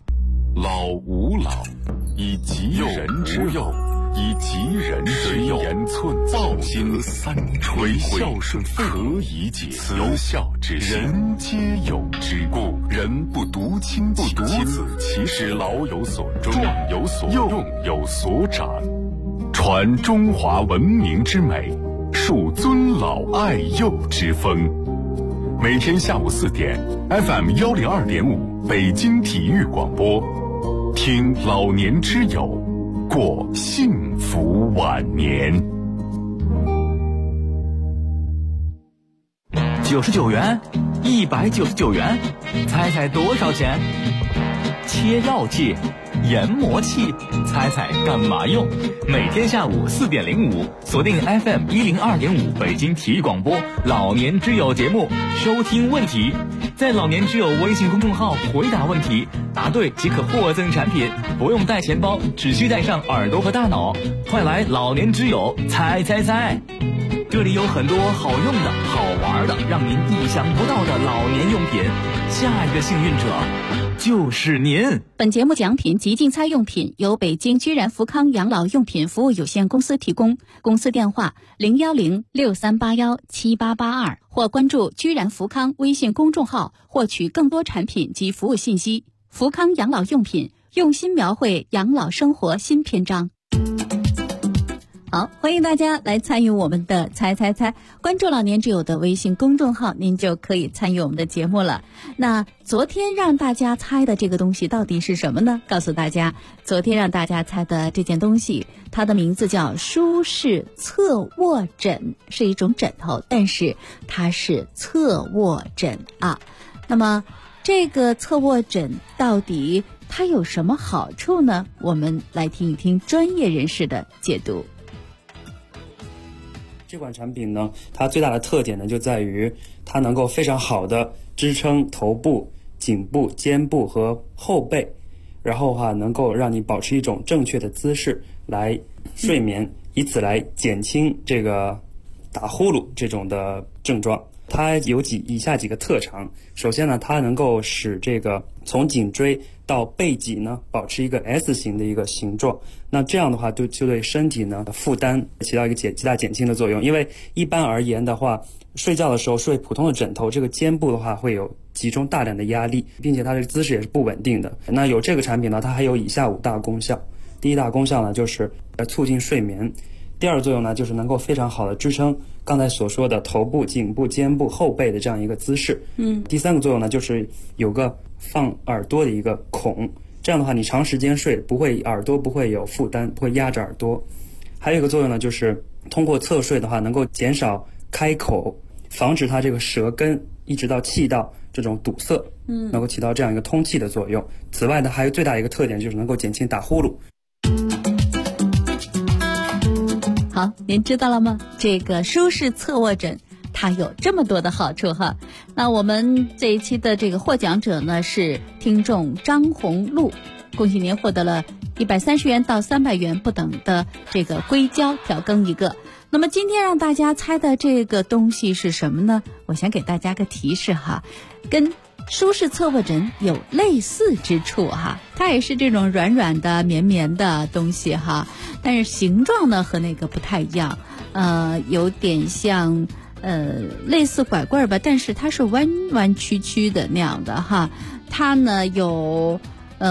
老吾老，以及人之幼，以及人之幼，言寸道心三垂，孝顺何以解？慈孝之心，人皆有之。故人不独亲其子，其使老有所终，壮有所用有所长，传中华文明之美，树尊老爱幼之风。每天下午4点 ，FM 102.5北京体育广播，听老年之友，过幸福晚年。 99元，199元，猜猜多少钱？切药剂、研磨器，猜猜干嘛用？每天下午4点05，锁定 FM 102.5北京体育广播老年之友节目，收听问题，在老年之友微信公众号回答问题，答对即可获赠产品，不用带钱包，只需带上耳朵和大脑。快来老年之友猜猜猜！这里有很多好用的、好玩的，让您意想不到的老年用品。下一个幸运者就是您。 本节目奖品及竞猜用品由北京居然福康养老用品服务有限公司提供，公司电话01063817882，或关注居然福康微信公众号获取更多产品及服务信息。福康养老用品，用心描绘养老生活新篇章。好，欢迎大家来参与我们的猜猜猜，关注老年之友的微信公众号，您就可以参与我们的节目了。那昨天让大家猜的这个东西到底是什么呢？告诉大家，昨天让大家猜的这件东西，它的名字叫舒适侧卧枕，是一种枕头，但是它是侧卧枕啊。那么这个侧卧枕到底它有什么好处呢？我们来听一听专业人士的解读。 这款产品呢，它最大的特点呢就在于它能够非常好的支撑头部、颈部、肩部和后背，然后的话能够让你保持一种正确的姿势来睡眠，以此来减轻这个打呼噜这种的症状。它有以下几个特长。首先呢，它能够使这个从颈椎到背脊呢保持一个 S 型的一个形状，那这样的话就对身体呢负担起到一个极大减轻的作用。因为一般而言的话，睡觉的时候睡普通的枕头，这个肩部的话会有集中大量的压力，并且它这个姿势也是不稳定的。那有这个产品呢，它还有以下5大功效。第一大功效呢就是促进睡眠。第二作用呢，就是能够非常好的支撑刚才所说的头部、颈部、肩部、后背的这样一个姿势。第三个作用呢，就是有个放耳朵的一个孔，这样的话你长时间睡耳朵不会有负担，不会压着耳朵。还有一个作用呢，就是通过侧睡的话，能够减少开口，防止它这个舌根一直到气道这种堵塞，能够起到这样一个通气的作用。此外呢，还有最大一个特点就是能够减轻打呼噜。 好，您知道了吗？这个舒适侧卧枕它有这么多的好处哈。那我们这一期的这个获奖者呢是听众张红露，恭喜您获得了130元到300元不等的这个硅胶调羹一个。那么今天让大家猜的这个东西是什么呢？我先给大家个提示哈，跟舒适侧卧枕有类似之处哈，它也是这种软软的绵绵的东西哈，但是形状呢和那个不太一样，有点像类似拐棍吧，但是它是弯弯曲曲的那样的哈。它呢有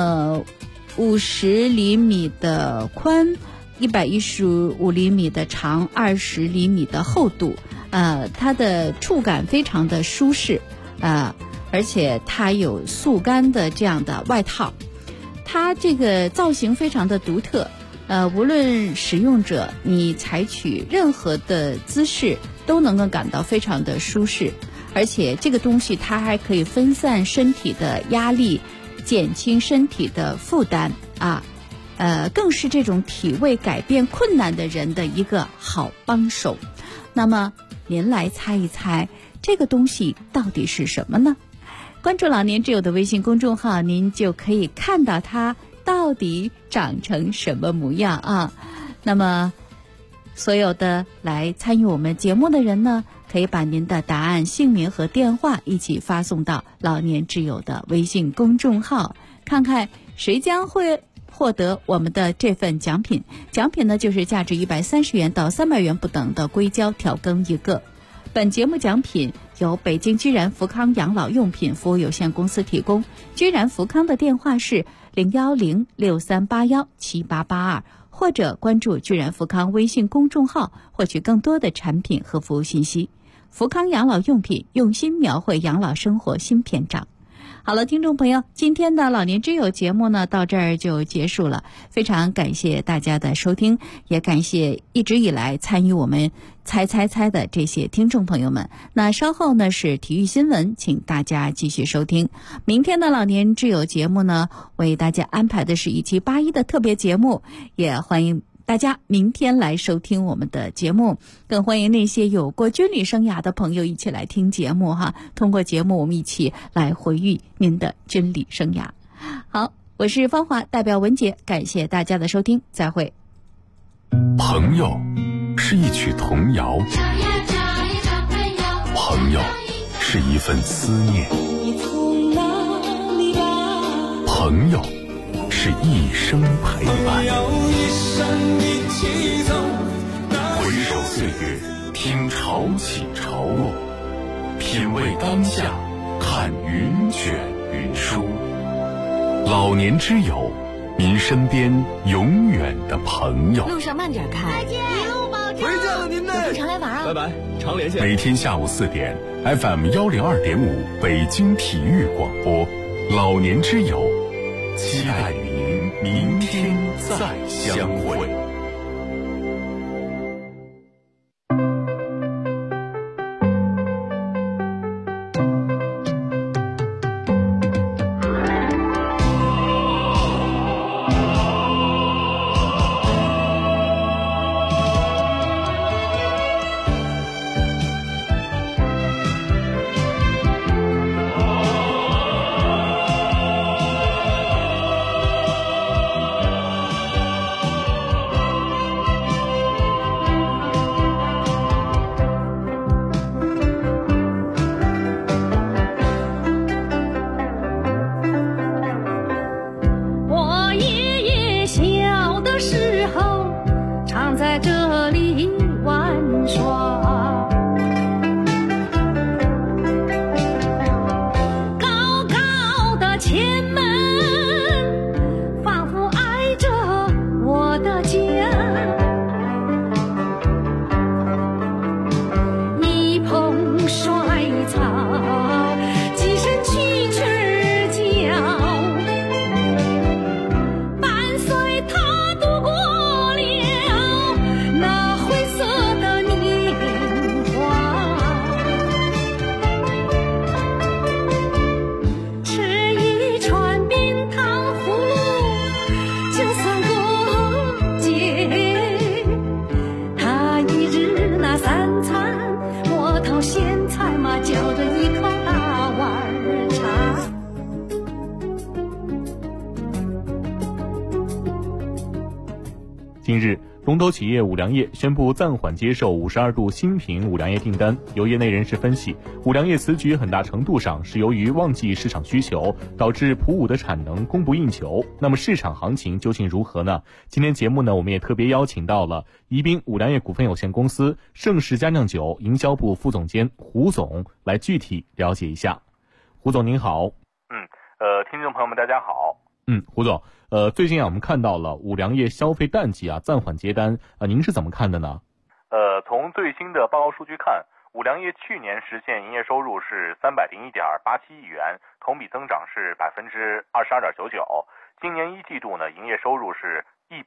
50厘米的宽，115厘米的长，20厘米的厚度，它的触感非常的舒适而且它有速干的这样的外套，它这个造型非常的独特，无论使用者你采取任何的姿势都能够感到非常的舒适，而且这个东西它还可以分散身体的压力，减轻身体的负担更是这种体位改变困难的人的一个好帮手。那么您来猜一猜这个东西到底是什么呢？关注老年之友的微信公众号，您就可以看到它到底长成什么模样那么所有的来参与我们节目的人呢，可以把您的答案、姓名和电话一起发送到老年之友的微信公众号，看看谁将会获得我们的这份奖品？奖品呢，就是价值130元到300元不等的硅胶调羹1个。本节目奖品由北京居然福康养老用品服务有限公司提供。居然福康的电话是01063817882，或者关注居然福康微信公众号，获取更多的产品和服务信息。福康养老用品，用心描绘养老生活新篇章。好了，听众朋友，今天的老年之友节目呢，到这儿就结束了。非常感谢大家的收听，也感谢一直以来参与我们猜的这些听众朋友们。那稍后呢是体育新闻，请大家继续收听。明天的老年之友节目呢，为大家安排的是一期81的特别节目，也欢迎大家明天来收听我们的节目，更欢迎那些有过军旅生涯的朋友一起来听节目哈。通过节目，我们一起来回忆您的军旅生涯。好，我是芳华，代表文杰，感谢大家的收听，再会。 朋友是一曲童谣，朋友是一份思念，朋友是一生陪伴。回首岁月，听潮起潮落，品味当下，看云卷云舒。老年之友，您身边永远的朋友。 路上慢点开， 再见，一路保重。 回见了您呢， 有空常来玩啊！ 拜拜，常联系。 每天下午4点 ，FM 102.5北京体育广播，老年之友，期待与您明天再相会。 近日，龙头企业五粮液宣布暂缓接受52度新品五粮液订单。有业内人士分析，五粮液此举很大程度上是由于旺季市场需求，导致普五的产能供不应求。那么市场行情究竟如何呢？今天节目呢，我们也特别邀请到了宜宾五粮液股份有限公司盛世佳酿酒营销部副总监胡总来具体了解一下。胡总您好。 听众朋友们大家好。 胡总，最近我们看到了五粮液消费淡季暂缓接单，您是怎么看的呢？ 从最新的报告数据看，五粮液去年实现营业收入是301.87亿元，同比增长是22.99%。今年一季度呢，营业收入是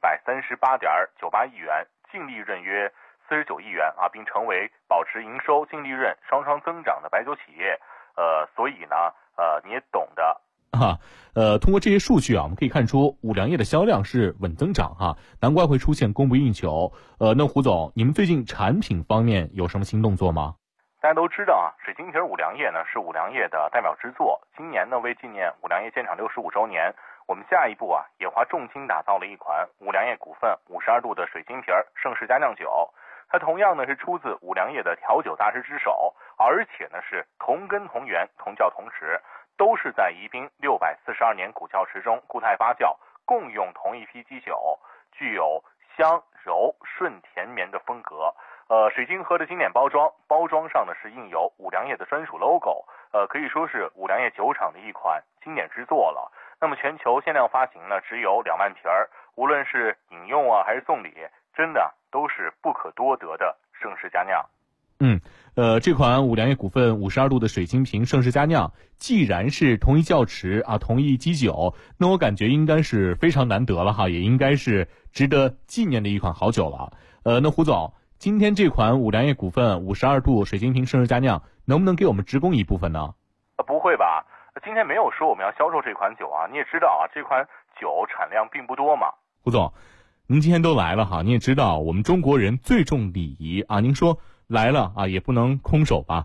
138.98亿元，净利润约49亿元并成为保持营收、净利润双双增长的白酒企业。所以呢，你也懂的。 通过这些数据我们可以看出五粮液的销量是稳增长难怪会出现供不应求。那胡总，你们最近产品方面有什么新动作吗？ 大家都知道水晶瓶五粮液呢是五粮液的代表之作。今年呢，为纪念五粮液建厂65周年，我们下一步也花重金打造了一款五粮液股份52度的水晶瓶盛世佳酿酒。它同样呢是出自五粮液的调酒大师之手，而且呢是同根同源、同教同池。 都是在宜宾642年古窖池中固态发酵，共用同一批基酒，具有香柔顺甜绵的风格。水晶盒的经典包装上呢是印有五粮液的专属 logo， 可以说是五粮液酒厂的一款经典之作了。那么全球限量发行呢只有2万瓶，无论是饮用啊还是送礼，真的都是不可多得的盛世佳酿。 这款五粮液股份52度的水晶瓶盛世佳酿，既然是同一窖池啊，同一基酒，那我感觉应该是非常难得了哈，也应该是值得纪念的一款好酒了。那胡总，今天这款五粮液股份52度水晶瓶盛世佳酿，能不能给我们直供一部分呢？ 不会吧？今天没有说我们要销售这款酒啊，你也知道啊，这款酒产量并不多嘛。 胡总，您今天都来了哈，你也知道我们中国人最重礼仪啊，您说来了啊，也不能空手吧？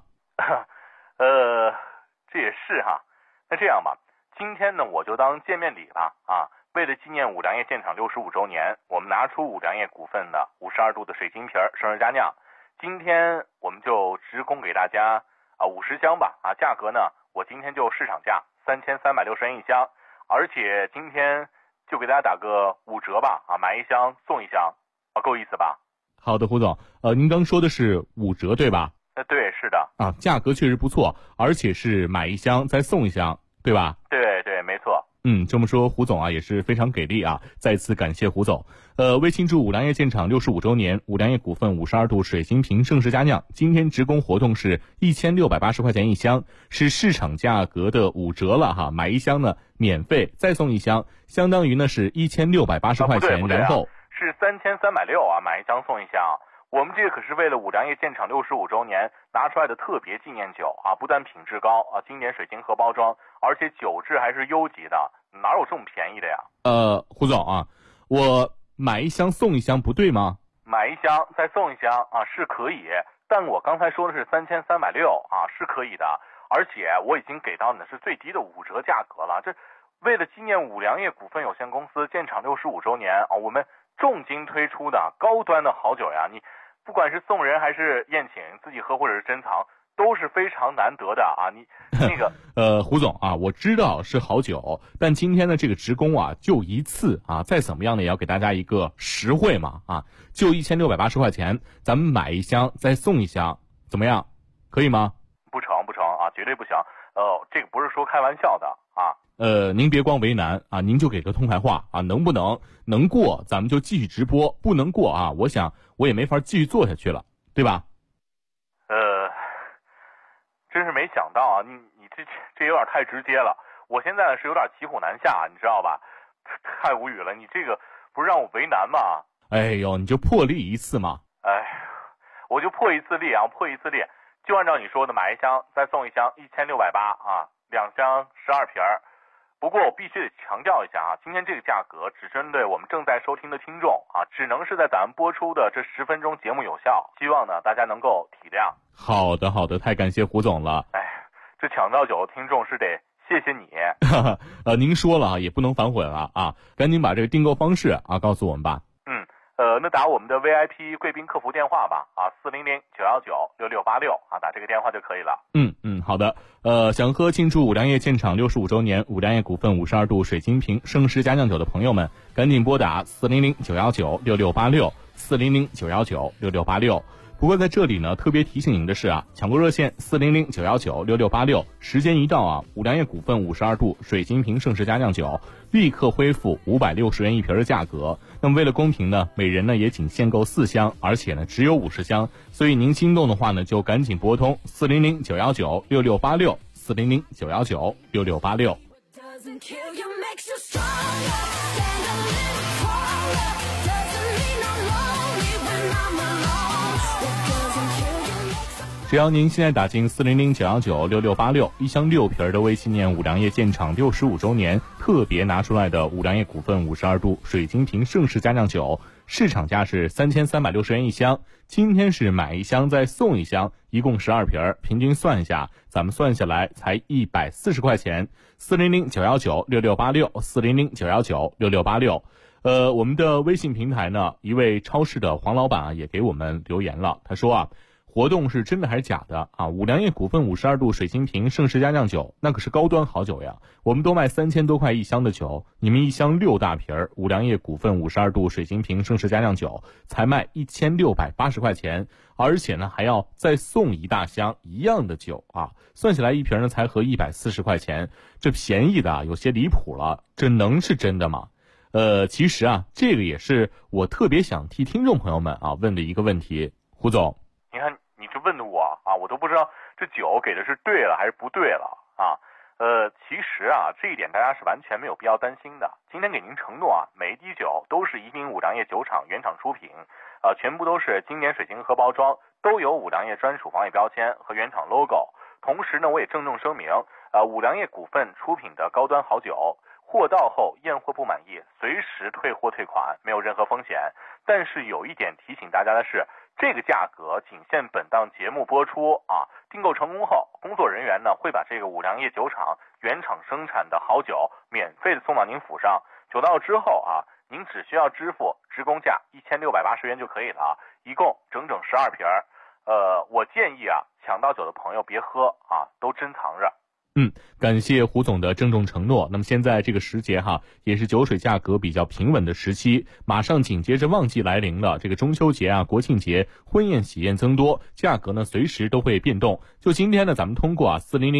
这也是哈。那这样吧，今天呢我就当见面礼吧啊。为了纪念五粮液建厂65周年，我们拿出五粮液股份的52度的水晶瓶盛世佳酿，今天我们就直供给大家50箱吧啊，价格呢我今天就市场价3360元一箱，而且今天就给大家打个5折吧啊，买1箱送1箱啊，够意思吧？ 好的，胡总，您刚说的是5折对吧？ 对，是的。 啊，价格确实不错，而且是买1箱再送1箱，对吧？ 对，没错。 这么说胡总啊也是非常给力啊，再次感谢胡总。为庆祝五粮液建厂65周年，五粮液股份52度水晶瓶盛世佳酿今天直供活动是1680块钱一箱，是市场价格的5折了哈，买1箱呢免费再送1箱，相当于呢是1680块钱，然后是3360啊，买1箱送1箱。我们这个可是为了五粮液建厂65周年拿出来的特别纪念酒啊，不但品质高啊，经典水晶盒包装，而且酒质还是优级的，哪有这么便宜的呀？ 胡总啊，我买1箱送1箱不对吗？ 买1箱再送1箱啊是可以，但我刚才说的是3360啊，是可以的，而且我已经给到你的是最低的5折价格了。这为了纪念五粮液股份有限公司建厂65周年啊，我们重金推出的高端的好酒呀，你不管是送人还是宴请，自己喝或者是珍藏，都是非常难得的啊。你那个胡总啊，我知道是好酒，但今天的这个直供啊就1次啊，再怎么样呢也要给大家一个实惠嘛啊，就1680块钱，咱们买1箱再送1箱，怎么样？可以吗？ 不成啊，绝对不行。这个不是说开玩笑的啊。 您别光为难啊，您就给个痛快话啊，能不能过咱们就继续直播，不能过啊，我想我也没法继续做下去了，对吧？ 真是没想到啊，你这有点太直接了，我现在是有点骑虎难下，你知道吧？太无语了，你这个不是让我为难吗？ 哎呦，你就破例1次嘛。 我就破1次例啊，破1次例，就按照你说的，买1箱再送1箱，1680啊，2箱12瓶。不过我必须得强调一下啊，今天这个价格只针对我们正在收听的听众啊，只能是在咱们播出的这10分钟节目有效，希望呢大家能够体谅。 好的，太感谢胡总了。 这抢到酒的听众是得谢谢你。 您说了啊，也不能反悔了啊，赶紧把这个订购方式啊告诉我们吧。 那打我们的 VIP 贵宾客服电话吧啊，400-919-6686啊，打这个电话就可以了。 好的。想喝庆祝五粮液建厂65周年五粮液股份52度水晶瓶盛世佳酿酒的朋友们，赶紧拨打400-919-6686 400-919-6686。不过在这里呢，特别提醒您的是啊，抢购热线400-919-6686，时间一到啊，五粮液股份52度水晶瓶盛世佳酿酒立刻恢复560元一瓶的价格。那么为了公平呢，每人呢也仅限购4箱，而且呢只有50箱，所以您心动的话呢，就赶紧拨通400-919-6686 400-919-6686。只要您现在打进400-919-6686，一箱6瓶的为纪念五粮液建厂65周年特别拿出来的五粮液股份52度水晶瓶盛世佳酿酒，市场价是3360元一箱，今天是买1箱再送1箱，一共12瓶，平均算一下，咱们算下来才140块钱。400-919-6686 400-919-6686。我们的微信平台呢，一位超市的黄老板啊也给我们留言了，他说啊， 活动是真的还是假的啊？五粮液股份52度水晶瓶盛世佳酿酒，那可是高端好酒呀。我们都卖3000多块一箱的酒，你们一箱6大瓶儿五粮液股份52度水晶瓶盛世佳酿酒才卖1680块钱，而且呢还要再送一大箱一样的酒啊，算起来一瓶呢才合140块钱，这便宜的啊有些离谱了，这能是真的吗？其实啊，这个也是我特别想替听众朋友们啊问的一个问题。胡总， 你看你这问的我啊，我都不知道这酒给的是对了还是不对了啊。其实啊，这一点大家是完全没有必要担心的。今天给您承诺啊，每一滴酒都是宜宾五粮液酒厂原厂出品，全部都是经典水晶盒包装，都有五粮液专属防伪标签和原厂 logo。同时呢，我也郑重声明，五粮液股份出品的高端好酒，货到后验货不满意，随时退货退款，没有任何风险。但是有一点提醒大家的是，这个价格仅限本档节目播出啊。订购成功后，工作人员呢会把这个五粮液酒厂原厂生产的好酒免费的送到您府上。酒到之后啊，您只需要支付职工价1680元就可以了啊，一共整整12瓶。我建议啊，抢到酒的朋友别喝啊，都珍藏着。 感谢胡总的郑重承诺。那么现在这个时节哈，也是酒水价格比较平稳的时期，马上紧接着旺季来临了。这个中秋节啊、国庆节，婚宴喜宴增多，价格呢随时都会变动。就今天呢，咱们通过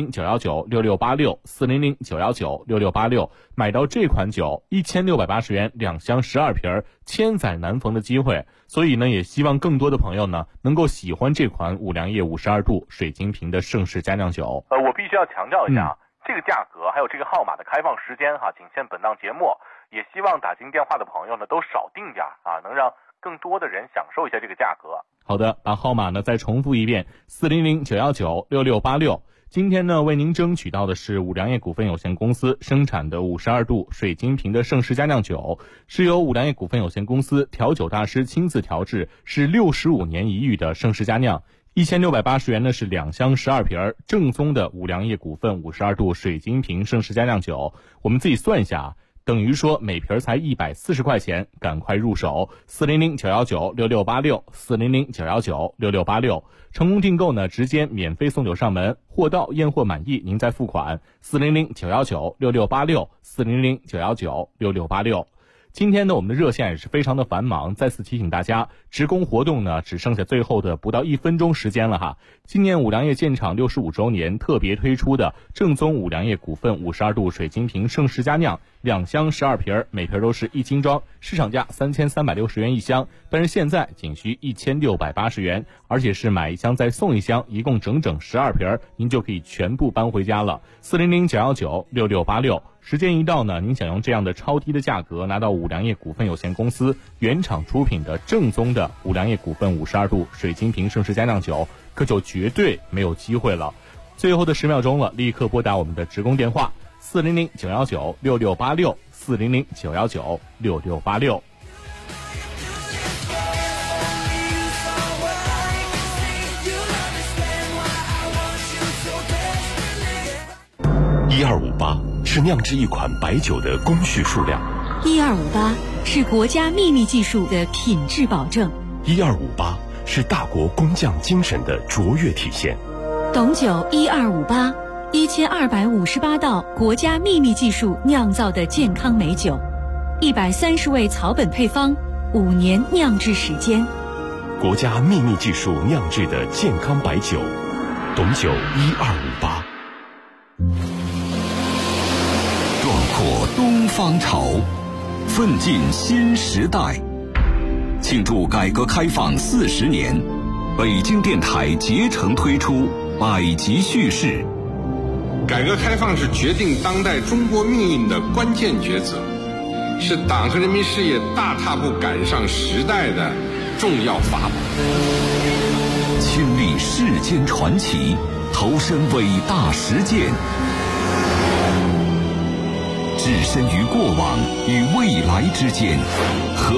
400-919-6686，400-919-6686，买到这款酒1680元2箱12瓶，千载难逢的机会。所以呢，也希望更多的朋友呢能够喜欢这款五粮液52度水晶瓶的盛世佳酿酒。 我必须要强调一下，这个价格还有这个号码的开放时间哈，仅限本档节目。也希望打进电话的朋友呢都少订点啊，能让更多的人享受一下这个价格。 好的，把号码呢再重复一遍，400-919-6686。今天呢，为您争取到的是五粮液股份有限公司生产的52度水晶瓶的盛世佳酿酒，是由五粮液股份有限公司调酒大师亲自调制，是65年一遇的盛世佳酿。1680元呢是2箱12瓶，正宗的五粮液股份52度水晶瓶盛世佳酿酒。我们自己算一下啊，等于说每瓶才140块钱，赶快入手。400-919-6686，400-919-6686。成功订购呢，直接免费送酒上门，货到验货满意您再付款。400-919-6686，400-919-6686。今天呢，我们的热线也是非常的繁忙，再次提醒大家，职工活动呢只剩下最后的不到1分钟时间了哈。今年五粮液建厂65周年特别推出的正宗五粮液股份52度水晶瓶盛世佳酿，2箱12瓶，每瓶都是1斤装，市场价3360元一箱，但是现在仅需1680元，而且是买一箱再送一箱，一共整整12瓶，您就可以全部搬回家了。400-919-6686。时间一到呢，您想用这样的超低的价格拿到五粮液股份有限公司原厂出品的正宗的五粮液股份52度水晶瓶盛世佳酿酒，可就绝对没有机会了。最后的10秒钟了，立刻拨打我们的职工电话400-919-6686，400-919-6686。 1258是酿制一款白酒的工序数量 ，1258是国家秘密技术的品质保证 ，1258是大国工匠精神的卓越体现。 董酒1258，1258道国家秘密技术酿造的健康美酒，130味草本配方，5年酿制时间， 国家秘密技术酿制的健康白酒，董酒1258。 壮阔东方潮，奋进新时代。庆祝改革开放40年，北京电台竭诚推出百集叙事。 改革开放是决定当代中国命运的关键抉择，是党和人民事业大踏步赶上时代的重要法宝。 亲历世间传奇，投身伟大实践，置身于过往与未来之间，